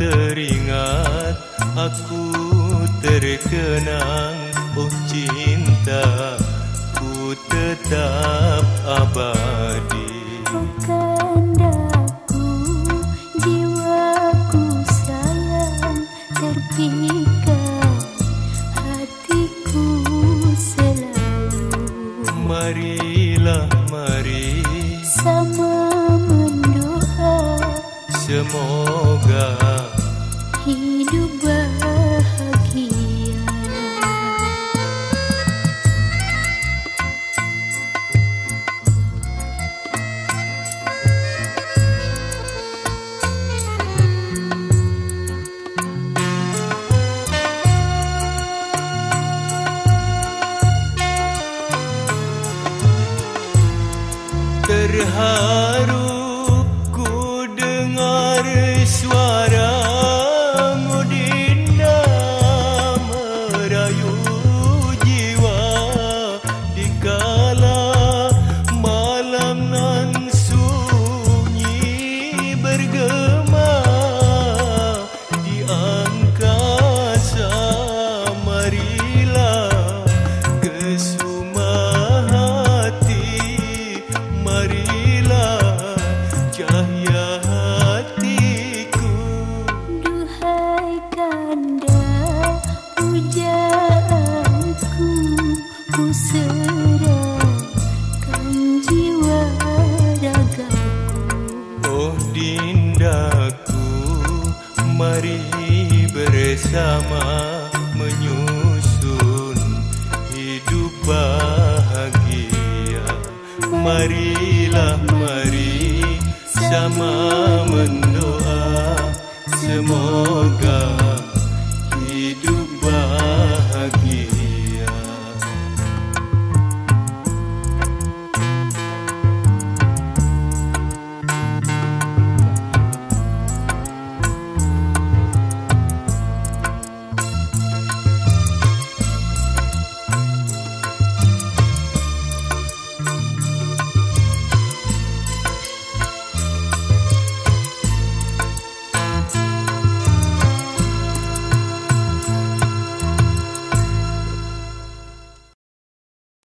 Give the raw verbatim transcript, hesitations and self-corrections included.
teringat, aku terkenang. Oh cinta, ku tetap abadi. Oh kandaku, jiwaku sayang, terpikat hatiku selalu. Marilah mari sama mendoa, semoga hidup bahagia. Terharu ku dengar suaramu, Dinda, merayu jiwa dikala malam nan sunyi bergema di angkasa. Marilah kesuma hati, marilah cahaya hatiku. Duhai kanda, pujaanku ku serahkan jiwa ragaku. Oh Dindaku, mari bersama menyusun hidup bahagia. Marilah mari sama mendoa, semoga hidup